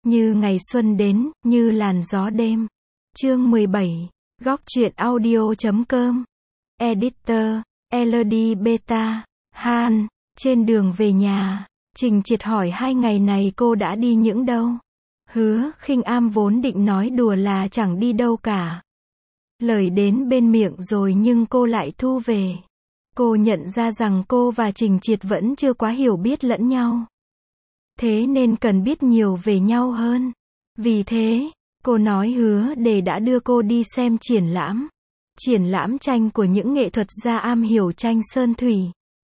Như ngày xuân đến, như làn gió đêm. Chương 17. Góc truyện audio.com. Editor, LD Beta, Han. Trên đường về nhà, Trình Triệt hỏi 2 ngày này cô đã đi những đâu? Hứa Khinh Am vốn định nói đùa là chẳng đi đâu cả. Lời đến bên miệng rồi nhưng cô lại thu về. Cô nhận ra rằng cô và Trình Triệt vẫn chưa quá hiểu biết lẫn nhau. Thế nên cần biết nhiều về nhau hơn. Vì thế, cô nói Hứa Đề đã đưa cô đi xem triển lãm. Triển lãm tranh của những nghệ thuật gia am hiểu tranh sơn thủy.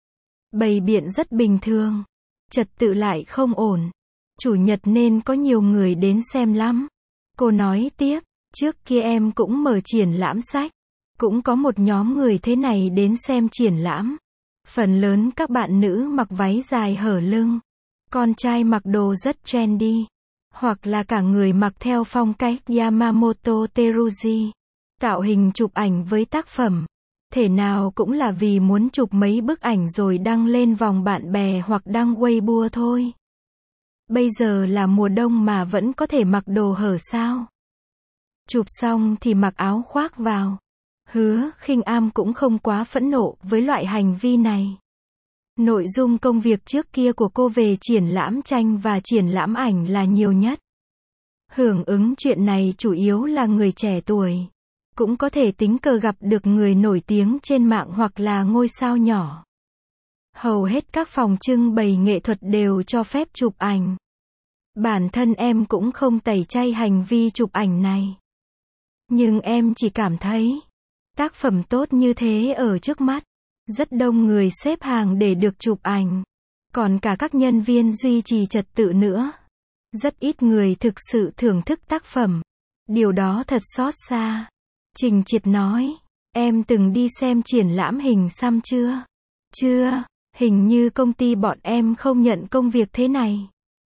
Bày biện rất bình thường. Trật tự lại không ổn. Chủ nhật nên có nhiều người đến xem lắm. Cô nói tiếp, trước kia em cũng mở triển lãm sách. Cũng có một nhóm người thế này đến xem triển lãm. Phần lớn các bạn nữ mặc váy dài hở lưng. Con trai mặc đồ rất trendy. Hoặc là cả người mặc theo phong cách Yamamoto Teruji. Tạo hình chụp ảnh với tác phẩm. Thể nào cũng là vì muốn chụp mấy bức ảnh rồi đăng lên vòng bạn bè hoặc đăng Weibo thôi. Bây giờ là mùa đông mà vẫn có thể mặc đồ hở sao? Chụp xong thì mặc áo khoác vào. Hứa Khinh Am cũng không quá phẫn nộ với loại hành vi này. Nội dung công việc trước kia của cô về triển lãm tranh và triển lãm ảnh là nhiều nhất. Hưởng ứng chuyện này chủ yếu là người trẻ tuổi. Cũng có thể tình cờ gặp được người nổi tiếng trên mạng hoặc là ngôi sao nhỏ. Hầu hết các phòng trưng bày nghệ thuật đều cho phép chụp ảnh. Bản thân em cũng không tẩy chay hành vi chụp ảnh này. Nhưng em chỉ cảm thấy, tác phẩm tốt như thế ở trước mắt. Rất đông người xếp hàng để được chụp ảnh. Còn cả các nhân viên duy trì trật tự nữa. Rất ít người thực sự thưởng thức tác phẩm. Điều đó thật xót xa. Trình Triệt nói, em từng đi xem triển lãm hình xăm chưa? Chưa, hình như công ty bọn em không nhận công việc thế này.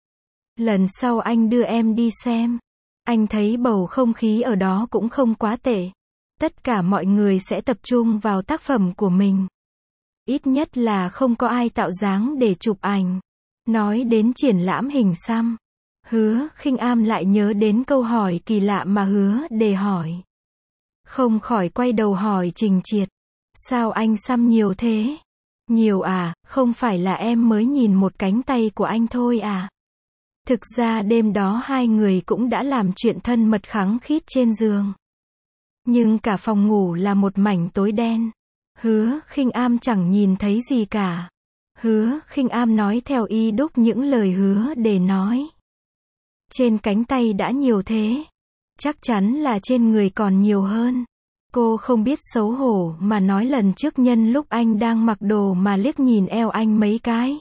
Lần sau anh đưa em đi xem. Anh thấy bầu không khí ở đó cũng không quá tệ. Tất cả mọi người sẽ tập trung vào tác phẩm của mình. Ít nhất là không có ai tạo dáng để chụp ảnh. Nói đến triển lãm hình xăm, Hứa Khinh Am lại nhớ đến câu hỏi kỳ lạ mà Hứa Đề hỏi. Không khỏi quay đầu hỏi Trình Triệt. Sao anh xăm nhiều thế? Nhiều à, không phải là em mới nhìn một cánh tay của anh thôi à? Thực ra đêm đó hai người cũng đã làm chuyện thân mật khăng khít trên giường. Nhưng cả phòng ngủ là một mảnh tối đen. Hứa Khinh Am chẳng nhìn thấy gì cả. Hứa Khinh Am nói theo y đúc những lời Hứa Đề nói. Trên cánh tay đã nhiều thế. Chắc chắn là trên người còn nhiều hơn. Cô không biết xấu hổ mà nói lần trước nhân lúc anh đang mặc đồ mà liếc nhìn eo anh mấy cái.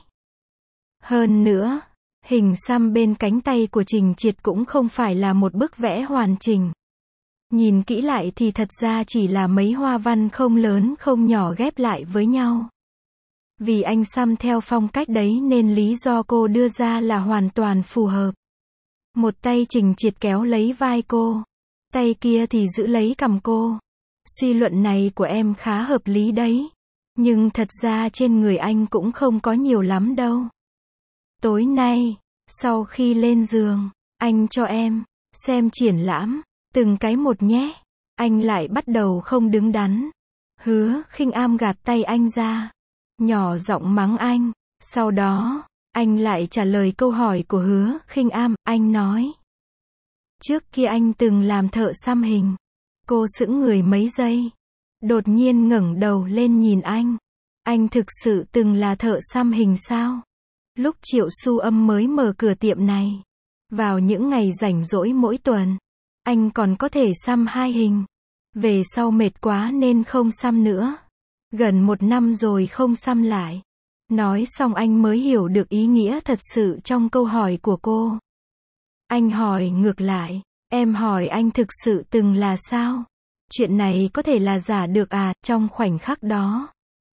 Hơn nữa, hình xăm bên cánh tay của Trình Triệt cũng không phải là một bức vẽ hoàn chỉnh. Nhìn kỹ lại thì thật ra chỉ là mấy hoa văn không lớn không nhỏ ghép lại với nhau. Vì anh xăm theo phong cách đấy nên lý do cô đưa ra là hoàn toàn phù hợp. Một tay Trình Triệt kéo lấy vai cô. Tay kia thì giữ lấy cằm cô. Suy luận này của em khá hợp lý đấy. Nhưng thật ra trên người anh cũng không có nhiều lắm đâu. Tối nay, sau khi lên giường, anh cho em xem triển lãm, từng cái một nhé. Anh lại bắt đầu không đứng đắn. Hứa Khinh Am gạt tay anh ra. Nhỏ giọng mắng anh. Sau đó, anh lại trả lời câu hỏi của Hứa Khinh Am. Anh nói. Trước kia anh từng làm thợ xăm hình. Cô sững người mấy giây. Đột nhiên ngẩng đầu lên nhìn anh. Anh thực sự từng là thợ xăm hình sao? Lúc Triệu Su Âm mới mở cửa tiệm này. Vào những ngày rảnh rỗi mỗi tuần. Anh còn có thể xăm 2 hình. Về sau mệt quá nên không xăm nữa. Gần 1 năm rồi không xăm lại. Nói xong anh mới hiểu được ý nghĩa thật sự trong câu hỏi của cô. Anh hỏi ngược lại. Em hỏi anh thực sự từng là sao? Chuyện này có thể là giả được à? Trong khoảnh khắc đó,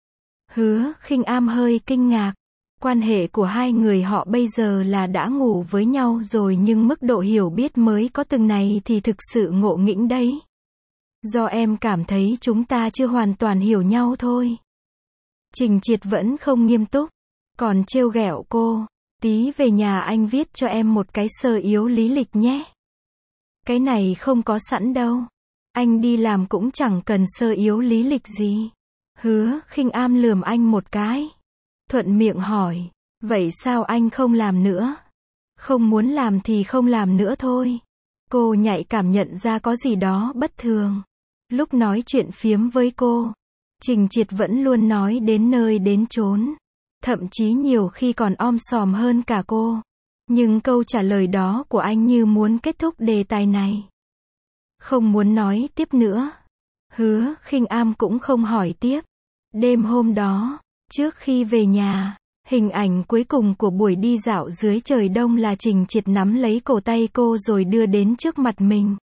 Hứa Khinh Am hơi kinh ngạc. Quan hệ của hai người họ bây giờ là đã ngủ với nhau rồi nhưng mức độ hiểu biết mới có từng này thì thực sự ngộ nghĩnh đấy. Do em cảm thấy chúng ta chưa hoàn toàn hiểu nhau thôi. Trình Triệt vẫn không nghiêm túc, còn trêu ghẹo cô. Tí về nhà anh viết cho em một cái sơ yếu lý lịch nhé. Cái này không có sẵn đâu. Anh đi làm cũng chẳng cần sơ yếu lý lịch gì. Hứa Khinh Am lườm anh một cái. Thuận miệng hỏi, vậy sao anh không làm nữa? Không muốn làm thì không làm nữa thôi. Cô nhạy cảm nhận ra có gì đó bất thường. Lúc nói chuyện phiếm với cô, Trình Triệt vẫn luôn nói đến nơi đến chốn. Thậm chí nhiều khi còn om sòm hơn cả cô. Nhưng câu trả lời đó của anh như muốn kết thúc đề tài này. Không muốn nói tiếp nữa. Hứa Khinh Am cũng không hỏi tiếp. Đêm hôm đó, trước khi về nhà, hình ảnh cuối cùng của buổi đi dạo dưới trời đông là Trình Triệt nắm lấy cổ tay cô rồi đưa đến trước mặt mình.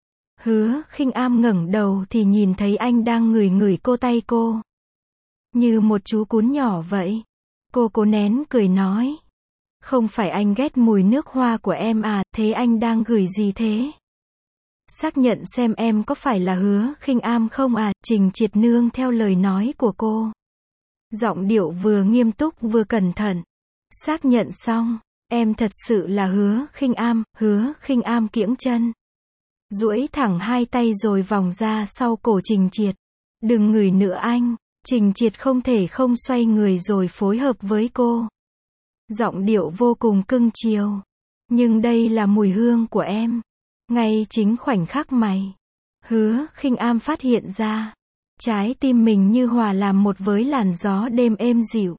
Hứa Khinh Am ngẩng đầu thì nhìn thấy anh đang ngửi ngửi cô tay cô. Như một chú cún nhỏ vậy. Cô cố nén cười nói. Không phải anh ghét mùi nước hoa của em à, thế anh đang gửi gì thế? Xác nhận xem em có phải là Hứa Khinh Am không à, Trình Triệt nương theo lời nói của cô. Giọng điệu vừa nghiêm túc vừa cẩn thận. Xác nhận xong, em thật sự là Hứa Khinh Am. Hứa Khinh Am kiễng chân, duỗi thẳng hai tay rồi vòng ra sau cổ Trình Triệt. Đừng ngửi nữa anh. Trình Triệt không thể không xoay người rồi phối hợp với cô. Giọng điệu vô cùng cưng chiều. Nhưng đây là mùi hương của em. Ngay chính khoảnh khắc mày, Hứa Khinh Am phát hiện ra, trái tim mình như hòa làm một với làn gió đêm êm dịu.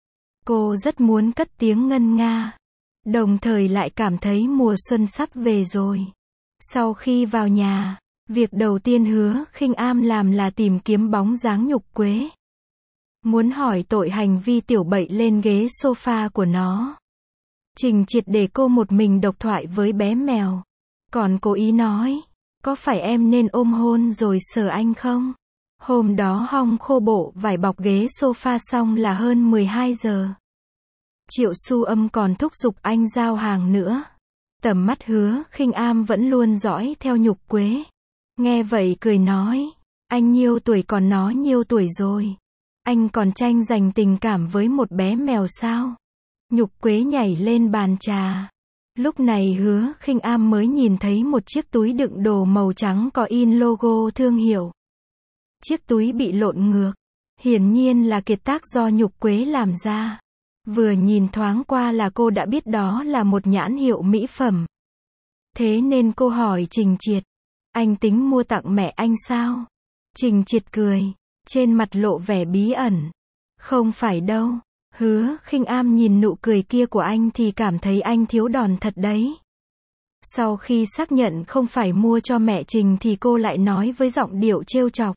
Cô rất muốn cất tiếng ngân nga, đồng thời lại cảm thấy mùa xuân sắp về rồi. Sau khi vào nhà, việc đầu tiên Hứa Khinh Am làm là tìm kiếm bóng dáng Nhục Quế. Muốn hỏi tội hành vi tiểu bậy lên ghế sofa của nó. Trình Triệt để cô một mình độc thoại với bé mèo. Còn cố ý nói, có phải em nên ôm hôn rồi sờ anh không? Hôm đó hong khô bộ vải bọc ghế sofa xong là hơn 12 giờ. Triệu Su Âm còn thúc giục anh giao hàng nữa. Tầm mắt Hứa Khinh Am vẫn luôn dõi theo Nhục Quế. Nghe vậy cười nói, anh nhiêu tuổi còn nó nhiêu tuổi rồi? Anh còn tranh giành tình cảm với một bé mèo sao? Nhục Quế nhảy lên bàn trà. Lúc này Hứa Khinh Am mới nhìn thấy một chiếc túi đựng đồ màu trắng có in logo thương hiệu. Chiếc túi bị lộn ngược. Hiển nhiên là kiệt tác do Nhục Quế làm ra. Vừa nhìn thoáng qua là cô đã biết đó là một nhãn hiệu mỹ phẩm. Thế nên cô hỏi Trình Triệt, anh tính mua tặng mẹ anh sao? Trình Triệt cười, trên mặt lộ vẻ bí ẩn. Không phải đâu. Hứa Khinh Am nhìn nụ cười kia của anh thì cảm thấy anh thiếu đòn thật đấy. Sau khi xác nhận không phải mua cho mẹ Trình thì cô lại nói với giọng điệu trêu chọc.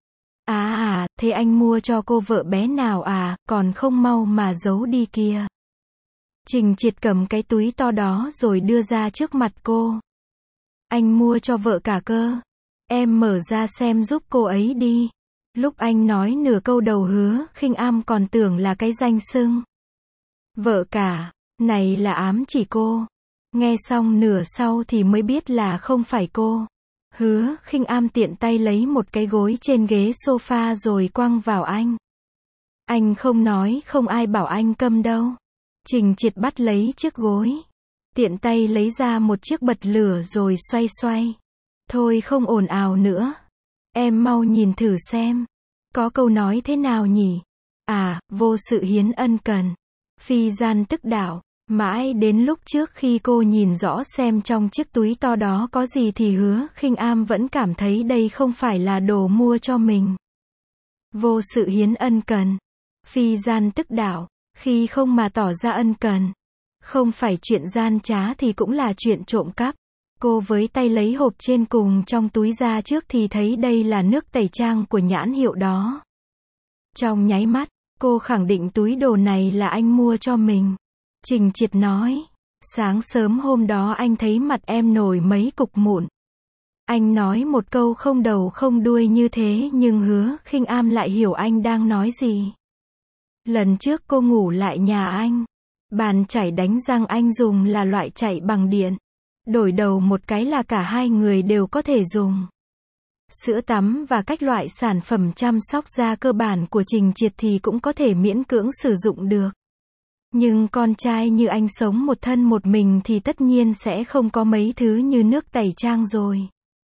Thế anh mua cho cô vợ bé nào à, còn không mau mà giấu đi kia. Trình Triệt cầm cái túi to đó rồi đưa ra trước mặt cô. Anh mua cho vợ cả cơ. Em mở ra xem giúp cô ấy đi. Lúc anh nói nửa câu đầu Hứa Khinh Am còn tưởng là cái danh xưng. Vợ cả, này là ám chỉ cô. Nghe xong nửa sau thì mới biết là không phải cô. Hứa Khinh Am tiện tay lấy một cái gối trên ghế sofa rồi quăng vào anh. Anh không nói không ai bảo anh câm đâu. Trình Triệt bắt lấy chiếc gối. Tiện tay lấy ra một chiếc bật lửa rồi xoay xoay. Thôi không ồn ào nữa. Em mau nhìn thử xem. Có câu nói thế nào nhỉ? Vô sự hiến ân cần. Phi gian tức đạo. Mãi đến lúc trước khi cô nhìn rõ xem trong chiếc túi to đó có gì thì Hứa Khinh Am vẫn cảm thấy đây không phải là đồ mua cho mình. Vô sự hiến ân cần. Phi gian tức đạo. Khi không mà tỏ ra ân cần. Không phải chuyện gian trá thì cũng là chuyện trộm cắp. Cô với tay lấy hộp trên cùng trong túi ra trước thì thấy đây là nước tẩy trang của nhãn hiệu đó. Trong nháy mắt, cô khẳng định túi đồ này là anh mua cho mình. Trình Triệt nói, sáng sớm hôm đó anh thấy mặt em nổi mấy cục mụn. Anh nói một câu không đầu không đuôi như thế nhưng Hứa Khinh Am lại hiểu anh đang nói gì. Lần trước cô ngủ lại nhà anh. Bàn chải đánh răng anh dùng là loại chải bằng điện. Đổi đầu một cái là cả hai người đều có thể dùng. Sữa tắm và các loại sản phẩm chăm sóc da cơ bản của Trình Triệt thì cũng có thể miễn cưỡng sử dụng được. Nhưng con trai như anh sống một thân một mình thì tất nhiên sẽ không có mấy thứ như nước tẩy trang rồi.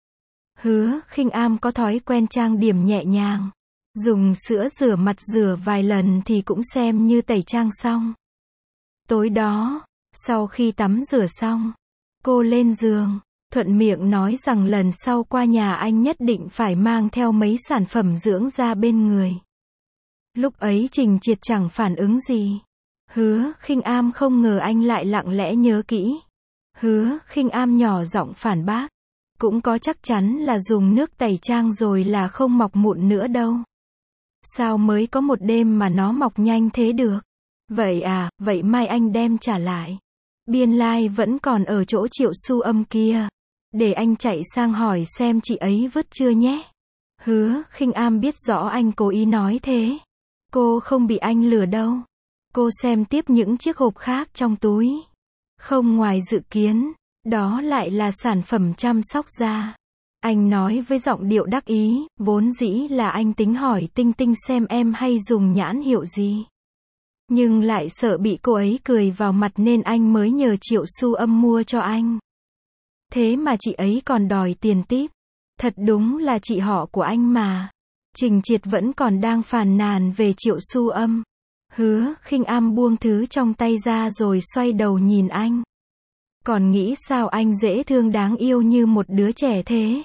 Hứa Khinh Am có thói quen trang điểm nhẹ nhàng. Dùng sữa rửa mặt rửa vài lần thì cũng xem như tẩy trang xong. Tối đó, sau khi tắm rửa xong, cô lên giường, thuận miệng nói rằng lần sau qua nhà anh nhất định phải mang theo mấy sản phẩm dưỡng da bên người. Lúc ấy Trình Triệt chẳng phản ứng gì. Hứa Khinh Am không ngờ anh lại lặng lẽ nhớ kỹ. Hứa Khinh Am nhỏ giọng phản bác. Cũng có chắc chắn là dùng nước tẩy trang rồi là không mọc mụn nữa đâu. Sao mới có một đêm mà nó mọc nhanh thế được? Vậy à, vậy mai anh đem trả lại. Biên lai vẫn còn ở chỗ Triệu Su Âm kia. Để anh chạy sang hỏi xem chị ấy vứt chưa nhé. Hứa Khinh Am biết rõ anh cố ý nói thế. Cô không bị anh lừa đâu. Cô xem tiếp những chiếc hộp khác trong túi. Không ngoài dự kiến, đó lại là sản phẩm chăm sóc da. Anh nói với giọng điệu đắc ý, vốn dĩ là anh tính hỏi Tinh Tinh xem em hay dùng nhãn hiệu gì. Nhưng lại sợ bị cô ấy cười vào mặt nên anh mới nhờ Triệu Su Âm mua cho anh. Thế mà chị ấy còn đòi tiền típ. Thật đúng là chị họ của anh mà. Trình Triệt vẫn còn đang phàn nàn về Triệu Su Âm. Hứa Khinh Am buông thứ trong tay ra rồi xoay đầu nhìn anh. Còn nghĩ sao anh dễ thương đáng yêu như một đứa trẻ thế?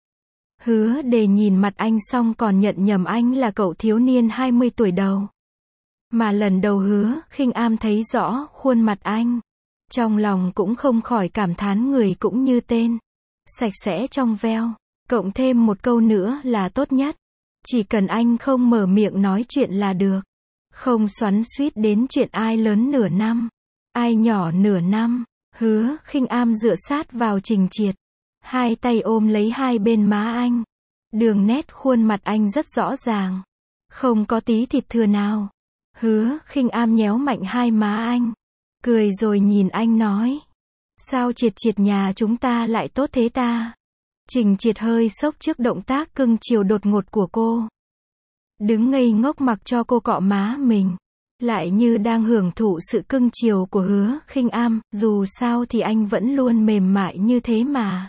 Hứa Đề nhìn mặt anh xong còn nhận nhầm anh là cậu thiếu niên 20 tuổi đầu. Mà lần đầu Hứa Khinh Am thấy rõ khuôn mặt anh. Trong lòng cũng không khỏi cảm thán người cũng như tên. Sạch sẽ trong veo. Cộng thêm một câu nữa là tốt nhất. Chỉ cần anh không mở miệng nói chuyện là được. Không xoắn xuýt đến chuyện ai lớn nửa năm, ai nhỏ nửa năm. Hứa Khinh Am dựa sát vào Trình Triệt. Hai tay ôm lấy hai bên má anh. Đường nét khuôn mặt anh rất rõ ràng. Không có tí thịt thừa nào. Hứa Khinh Am nhéo mạnh hai má anh. Cười rồi nhìn anh nói. Sao Triệt Triệt nhà chúng ta lại tốt thế ta? Trình Triệt hơi sốc trước động tác cưng chiều đột ngột của cô. Đứng ngây ngốc mặc cho cô cọ má mình. Lại như đang hưởng thụ sự cưng chiều của Hứa Khinh Am, dù sao thì anh vẫn luôn mềm mại như thế mà.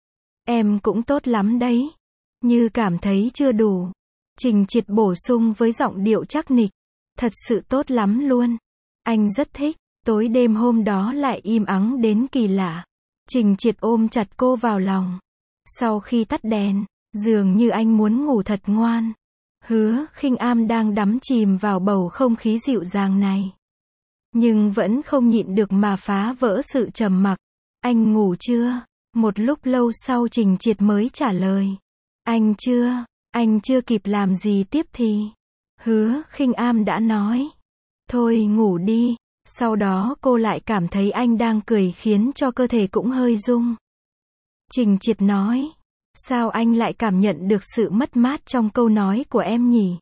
Em cũng tốt lắm đấy. Như cảm thấy chưa đủ. Trình Triệt bổ sung với giọng điệu chắc nịch. Thật sự tốt lắm luôn. Anh rất thích. Tối đêm hôm đó lại im ắng đến kỳ lạ. Trình Triệt ôm chặt cô vào lòng. Sau khi tắt đèn, dường như anh muốn ngủ thật ngoan. Hứa Khinh Am đang đắm chìm vào bầu không khí dịu dàng này. Nhưng vẫn không nhịn được mà phá vỡ sự trầm mặc. Anh ngủ chưa? Một lúc lâu sau Trình Triệt mới trả lời. Anh chưa kịp làm gì tiếp thì. Hứa Khinh Am đã nói. Thôi ngủ đi. Sau đó cô lại cảm thấy anh đang cười khiến cho cơ thể cũng hơi rung. Trình Triệt nói. Sao anh lại cảm nhận được sự mất mát trong câu nói của em nhỉ?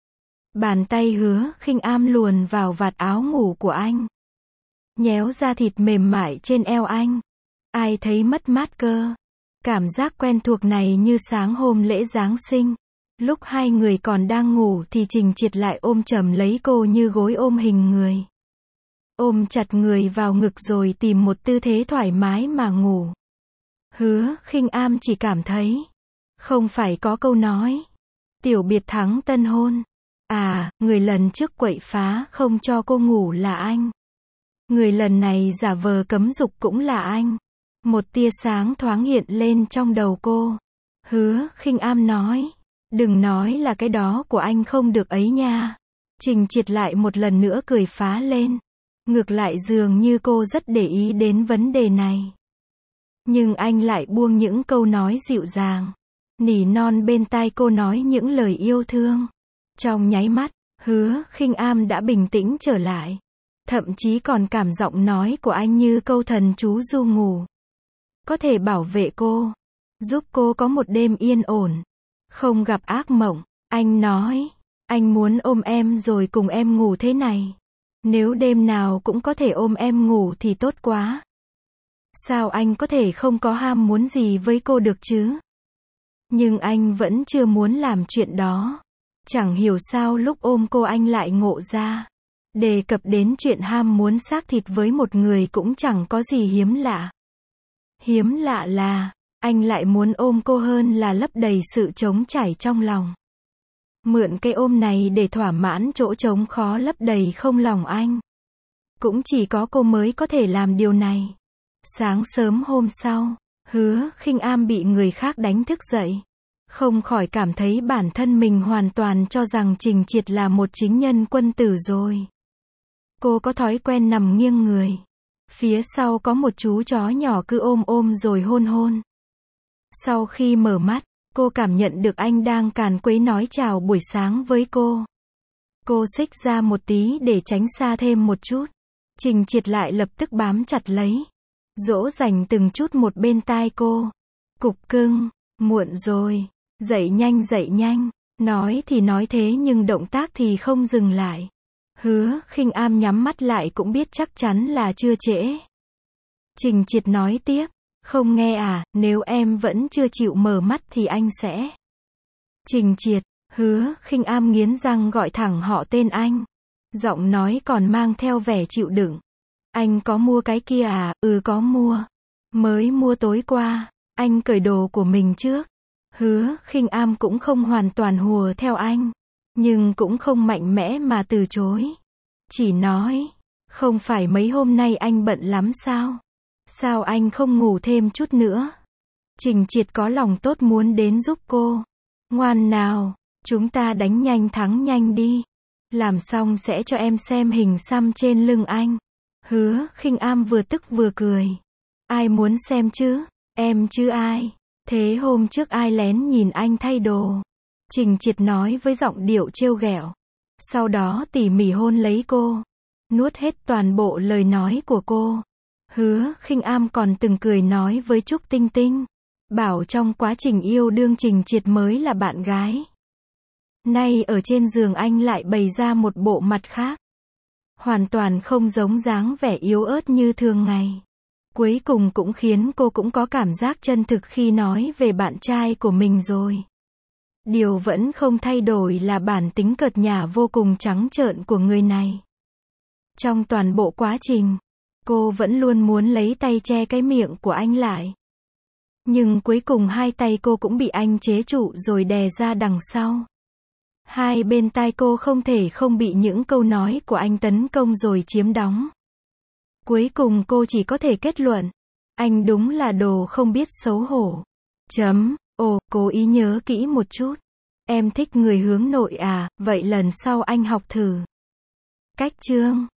Bàn tay Hứa Khinh Am luồn vào vạt áo ngủ của anh. Nhéo da thịt mềm mại trên eo anh. Ai thấy mất mát cơ? Cảm giác quen thuộc này như sáng hôm lễ Giáng sinh. Lúc hai người còn đang ngủ thì Trình Triệt lại ôm chầm lấy cô như gối ôm hình người. Ôm chặt người vào ngực rồi tìm một tư thế thoải mái mà ngủ. Hứa Khinh Am chỉ cảm thấy. Không phải có câu nói. Tiểu biệt thắng tân hôn. À, người lần trước quậy phá không cho cô ngủ là anh. Người lần này giả vờ cấm dục cũng là anh. Một tia sáng thoáng hiện lên trong đầu cô. Hứa Khinh Am nói. Đừng nói là cái đó của anh không được ấy nha. Trình Triệt lại một lần nữa cười phá lên. Ngược lại dường như cô rất để ý đến vấn đề này. Nhưng anh lại buông những câu nói dịu dàng. Nỉ non bên tai cô nói những lời yêu thương. Trong nháy mắt, Hứa Khinh Am đã bình tĩnh trở lại. Thậm chí còn cảm giọng nói của anh như câu thần chú ru ngủ. Có thể bảo vệ cô. Giúp cô có một đêm yên ổn. Không gặp ác mộng. Anh nói. Anh muốn ôm em rồi cùng em ngủ thế này. Nếu đêm nào cũng có thể ôm em ngủ thì tốt quá. Sao anh có thể không có ham muốn gì với cô được chứ? Nhưng anh vẫn chưa muốn làm chuyện đó. Chẳng hiểu sao lúc ôm cô anh lại ngộ ra. Đề cập đến chuyện ham muốn xác thịt với một người cũng chẳng có gì hiếm lạ. Hiếm lạ là, anh lại muốn ôm cô hơn là lấp đầy sự trống trải trong lòng. Mượn cái ôm này để thỏa mãn chỗ trống khó lấp đầy không lòng anh. Cũng chỉ có cô mới có thể làm điều này. Sáng sớm hôm sau, Hứa Khinh Am bị người khác đánh thức dậy. Không khỏi cảm thấy bản thân mình hoàn toàn cho rằng Trình Triệt là một chính nhân quân tử rồi. Cô có thói quen nằm nghiêng người. Phía sau có một chú chó nhỏ cứ ôm rồi hôn hôn. Sau khi mở mắt, cô cảm nhận được anh đang càn quấy nói chào buổi sáng với cô. Cô xích ra một tí để tránh xa thêm một chút. Trình Triệt lại lập tức bám chặt lấy. Dỗ dành từng chút một bên tai cô. Cục cưng, muộn rồi. Dậy nhanh. Nói thì nói thế nhưng động tác thì không dừng lại. Hứa Khinh Am nhắm mắt lại cũng biết chắc chắn là chưa trễ. Trình Triệt nói tiếp. Không nghe à, nếu em vẫn chưa chịu mở mắt thì anh sẽ. Trình Triệt, Hứa Khinh Am nghiến răng gọi thẳng họ tên anh. Giọng nói còn mang theo vẻ chịu đựng. Anh có mua cái kia à? Ừ có mua. Mới mua tối qua. Anh cởi đồ của mình trước. Hứa Khinh Am cũng không hoàn toàn hùa theo anh. Nhưng cũng không mạnh mẽ mà từ chối. Chỉ nói. Không phải mấy hôm nay anh bận lắm sao? Sao anh không ngủ thêm chút nữa? Trình Triệt có lòng tốt muốn đến giúp cô. Ngoan nào, chúng ta đánh nhanh thắng nhanh đi. Làm xong sẽ cho em xem hình xăm trên lưng anh. Hứa Khinh Am vừa tức vừa cười. Ai muốn xem chứ? Em chứ ai? Thế hôm trước ai lén nhìn anh thay đồ? Trình Triệt nói với giọng điệu trêu ghẹo. Sau đó tỉ mỉ hôn lấy cô. Nuốt hết toàn bộ lời nói của cô. Hứa Khinh Am còn từng cười nói với Trúc Tinh Tinh. Bảo trong quá trình yêu đương Trình Triệt mới là bạn gái. Nay ở trên giường anh lại bày ra một bộ mặt khác. Hoàn toàn không giống dáng vẻ yếu ớt như thường ngày. Cuối cùng cũng khiến cô cũng có cảm giác chân thực khi nói về bạn trai của mình rồi. Điều vẫn không thay đổi là bản tính cợt nhả vô cùng trắng trợn của người này. Trong toàn bộ quá trình, cô vẫn luôn muốn lấy tay che cái miệng của anh lại. Nhưng cuối cùng hai tay cô cũng bị anh chế trụ rồi đè ra đằng sau. Hai bên tai cô không thể không bị những câu nói của anh tấn công rồi chiếm đóng. Cuối cùng cô chỉ có thể kết luận. Anh đúng là đồ không biết xấu hổ. Ồ, cố ý nhớ kỹ một chút. Em thích người hướng nội à, vậy lần sau anh học thử. Cách chương